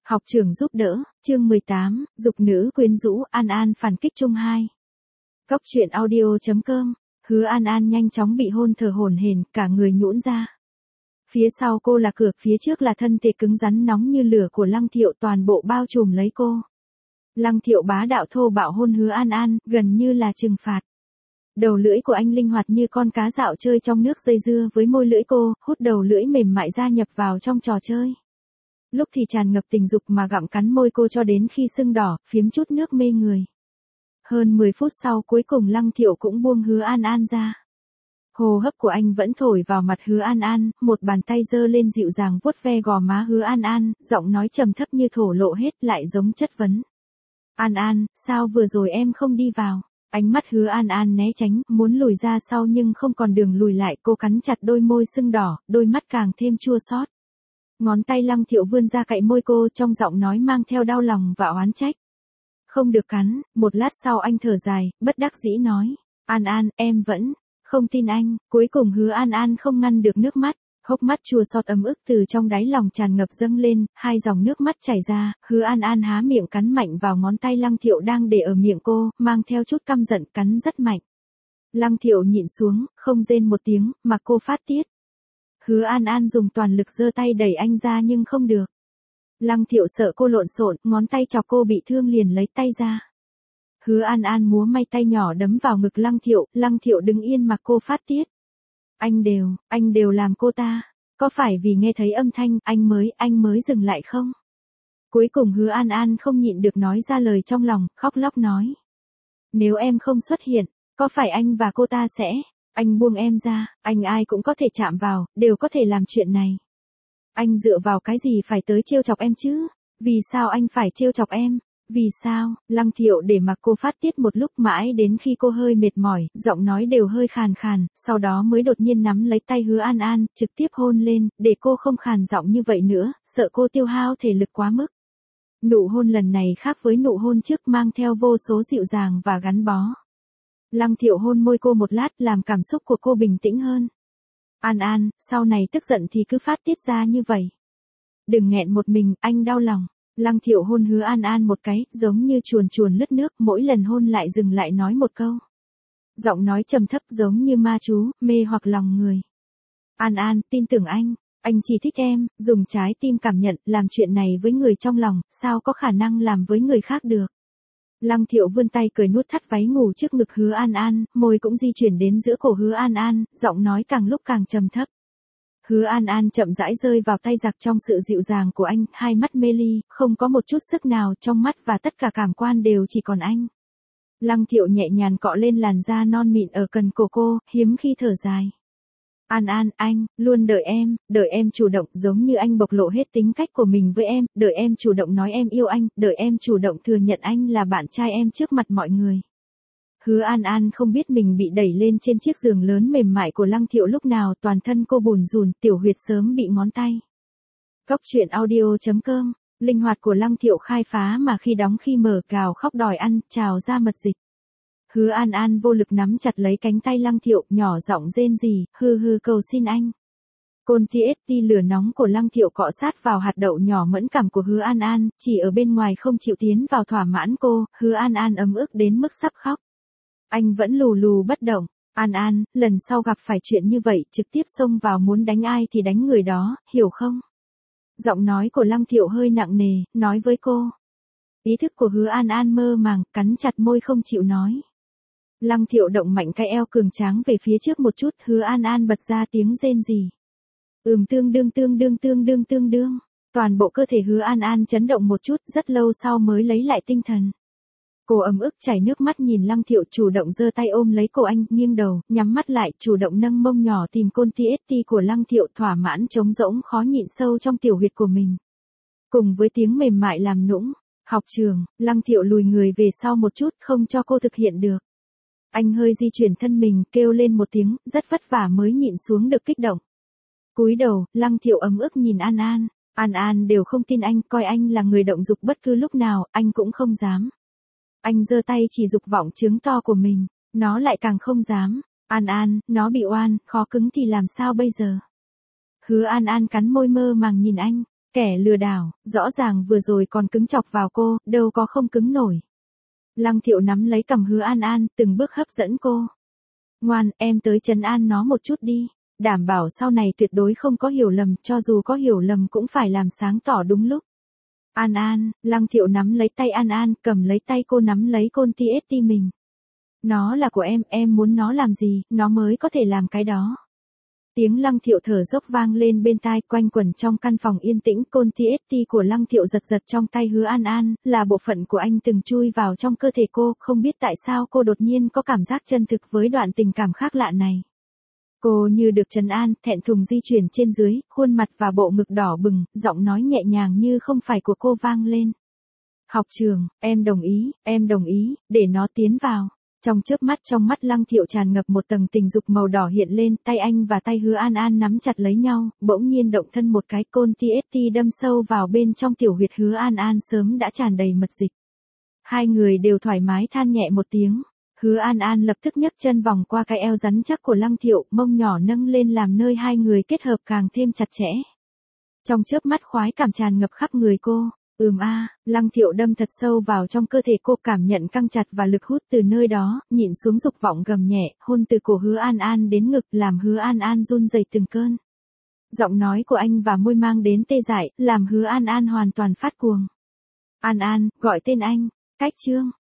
Học trưởng giúp đỡ, chương 18, dục nữ quyến rũ, An An phản kích chung 2. Cóc truyện audio.com, Hứa An An nhanh chóng bị hôn thở hổn hển, cả người nhũn ra. Phía sau cô là cửa, phía trước là thân thể cứng rắn nóng như lửa của Lăng Thiệu toàn bộ bao trùm lấy cô. Lăng Thiệu bá đạo thô bạo hôn Hứa An An, gần như là trừng phạt. Đầu lưỡi của anh linh hoạt như con cá dạo chơi trong nước dây dưa với môi lưỡi cô, hút đầu lưỡi mềm mại gia nhập vào trong trò chơi. Lúc thì tràn ngập tình dục mà gặm cắn môi cô cho đến khi sưng đỏ, phiếm chút nước mê người. Hơn 10 phút sau cuối cùng Lăng Thiệu cũng buông Hứa An An ra. Hô hấp của anh vẫn thổi vào mặt Hứa An An, một bàn tay giơ lên dịu dàng vuốt ve gò má Hứa An An, giọng nói trầm thấp như thổ lộ hết lại giống chất vấn. An An, sao vừa rồi em không đi vào? Ánh mắt Hứa An An né tránh, muốn lùi ra sau nhưng không còn đường lùi lại, cô cắn chặt đôi môi sưng đỏ, đôi mắt càng thêm chua xót. Ngón tay Lăng Thiệu vươn ra cạnh môi cô, trong giọng nói mang theo đau lòng và oán trách. Không được cắn, một lát sau anh thở dài, bất đắc dĩ nói. An An, em vẫn không tin anh. Cuối cùng Hứa An An không ngăn được nước mắt, hốc mắt chua xót ấm ức từ trong đáy lòng tràn ngập dâng lên, hai dòng nước mắt chảy ra. Hứa An An há miệng cắn mạnh vào ngón tay Lăng Thiệu đang để ở miệng cô, mang theo chút căm giận, cắn rất mạnh. Lăng Thiệu nhịn xuống, không rên một tiếng, mà cô phát tiết. Hứa An An dùng toàn lực giơ tay đẩy anh ra nhưng không được. Lăng Thiệu sợ cô lộn xộn, ngón tay chọc cô bị thương liền lấy tay ra. Hứa An An múa may tay nhỏ đấm vào ngực Lăng Thiệu đứng yên mặc cô phát tiết. Anh đều làm cô ta. Có phải vì nghe thấy âm thanh, anh mới dừng lại không? Cuối cùng Hứa An An không nhịn được nói ra lời trong lòng, khóc lóc nói. Nếu em không xuất hiện, có phải anh và cô ta sẽ... Anh buông em ra, anh ai cũng có thể chạm vào, đều có thể làm chuyện này. Anh dựa vào cái gì phải tới trêu chọc em chứ? Vì sao anh phải trêu chọc em? Vì sao? Lăng Thiệu để mặc cô phát tiết một lúc mãi đến khi cô hơi mệt mỏi, giọng nói đều hơi khàn khàn, sau đó mới đột nhiên nắm lấy tay Hứa An An, trực tiếp hôn lên, để cô không khàn giọng như vậy nữa, sợ cô tiêu hao thể lực quá mức. Nụ hôn lần này khác với nụ hôn trước, mang theo vô số dịu dàng và gắn bó. Lăng Thiệu hôn môi cô một lát làm cảm xúc của cô bình tĩnh hơn. An An, sau này tức giận thì cứ phát tiết ra như vậy. Đừng nghẹn một mình, anh đau lòng. Lăng Thiệu hôn Hứa An An một cái, giống như chuồn chuồn lướt nước, mỗi lần hôn lại dừng lại nói một câu. Giọng nói trầm thấp giống như ma chú, mê hoặc lòng người. An An, tin tưởng anh chỉ thích em, dùng trái tim cảm nhận, làm chuyện này với người trong lòng, sao có khả năng làm với người khác được. Lăng Thiệu vươn tay cởi nút thắt váy ngủ trước ngực Hứa An An, môi cũng di chuyển đến giữa cổ Hứa An An, giọng nói càng lúc càng trầm thấp. Hứa An An chậm rãi rơi vào tay giặc trong sự dịu dàng của anh, hai mắt mê ly, không có một chút sức nào trong mắt và tất cả cảm quan đều chỉ còn anh. Lăng Thiệu nhẹ nhàng cọ lên làn da non mịn ở cần cổ cô, hiếm khi thở dài. An An, anh luôn đợi em chủ động, giống như anh bộc lộ hết tính cách của mình với em, đợi em chủ động nói em yêu anh, đợi em chủ động thừa nhận anh là bạn trai em trước mặt mọi người. Hứa An An không biết mình bị đẩy lên trên chiếc giường lớn mềm mại của Lăng Thiệu lúc nào, toàn thân cô bùn rùn, tiểu huyệt sớm bị ngón tay. Cóc truyện audio.com, linh hoạt của Lăng Thiệu khai phá mà khi đóng khi mở, cào khóc đòi ăn, trào ra mật dịch. Hứa An An vô lực nắm chặt lấy cánh tay Lăng Thiệu, nhỏ giọng rên rỉ, hư cầu xin anh. Côn TST lửa nóng của Lăng Thiệu cọ sát vào hạt đậu nhỏ mẫn cảm của Hứa An An, chỉ ở bên ngoài không chịu tiến vào thỏa mãn cô, Hứa An An ấm ức đến mức sắp khóc. Anh vẫn lù bất động. An An, lần sau gặp phải chuyện như vậy, trực tiếp xông vào, muốn đánh ai thì đánh người đó, hiểu không? Giọng nói của Lăng Thiệu hơi nặng nề, nói với cô. Ý thức của Hứa An An mơ màng, cắn chặt môi không chịu nói. Lăng Thiệu động mạnh cái eo cường tráng về phía trước một chút, Hứa An An bật ra tiếng rên rỉ. Tương đương. Toàn bộ cơ thể Hứa An An chấn động một chút, rất lâu sau mới lấy lại tinh thần. Cô ấm ức chảy nước mắt nhìn Lăng Thiệu chủ động giơ tay ôm lấy cổ anh, nghiêng đầu, nhắm mắt lại, chủ động nâng mông nhỏ tìm côn TST của Lăng Thiệu, thỏa mãn trống rỗng khó nhịn sâu trong tiểu huyệt của mình. Cùng với tiếng mềm mại làm nũng, học trường, Lăng Thiệu lùi người về sau một chút, không cho cô thực hiện được. Anh hơi di chuyển thân mình, kêu lên một tiếng, rất vất vả mới nhịn xuống được kích động. Cúi đầu, Lăng Thiệu ấm ức nhìn An An. An An đều không tin anh, coi anh là người động dục bất cứ lúc nào, anh cũng không dám. Anh giơ tay chỉ dục vọng trứng to của mình, nó lại càng không dám. An An, nó bị oan, khó cứng thì làm sao bây giờ? Hứa An An cắn môi mơ màng nhìn anh, Kẻ lừa đảo, rõ ràng vừa rồi còn cứng chọc vào cô, đâu có không cứng nổi. Lăng Thiệu nắm lấy cằm Hứa An An, từng bước hấp dẫn cô. Ngoan, em tới trấn an nó một chút đi. Đảm bảo sau này tuyệt đối không có hiểu lầm, cho dù có hiểu lầm cũng phải làm sáng tỏ đúng lúc. An An, Lăng Thiệu nắm lấy tay An An, cầm lấy tay cô nắm lấy côn TST mình. Nó là của em muốn nó làm gì, nó mới có thể làm cái đó. Tiếng Lăng Thiệu thở dốc vang lên bên tai, quanh quẩn trong căn phòng yên tĩnh. Côn TST của Lăng Thiệu giật giật trong tay Hứa An An, là bộ phận của anh từng chui vào trong cơ thể cô, không biết tại sao cô đột nhiên có cảm giác chân thực với đoạn tình cảm khác lạ này. Cô như được trấn an, thẹn thùng di chuyển trên dưới, khuôn mặt và bộ ngực đỏ bừng, giọng nói nhẹ nhàng như không phải của cô vang lên. Học trường, em đồng ý, để nó tiến vào. Trong chớp mắt trong mắt Lăng Thiệu tràn ngập một tầng tình dục màu đỏ hiện lên, tay anh và tay Hứa An An nắm chặt lấy nhau, bỗng nhiên động thân một cái, côn TST đâm sâu vào bên trong tiểu huyệt Hứa An An sớm đã tràn đầy mật dịch. Hai người đều thoải mái than nhẹ một tiếng. Hứa An An lập tức nhấc chân vòng qua cái eo rắn chắc của Lăng Thiệu, mông nhỏ nâng lên làm nơi hai người kết hợp càng thêm chặt chẽ. Trong chớp mắt khoái cảm tràn ngập khắp người cô. Lăng Thiệu đâm thật sâu vào trong cơ thể cô, cảm nhận căng chặt và lực hút từ nơi đó, nhịn xuống dục vọng gầm nhẹ, hôn từ cổ Hứa An An đến ngực, làm Hứa An An run rẩy từng cơn. Giọng nói của anh và môi mang đến tê dại, làm Hứa An An hoàn toàn phát cuồng. An An, gọi tên anh. Cách chương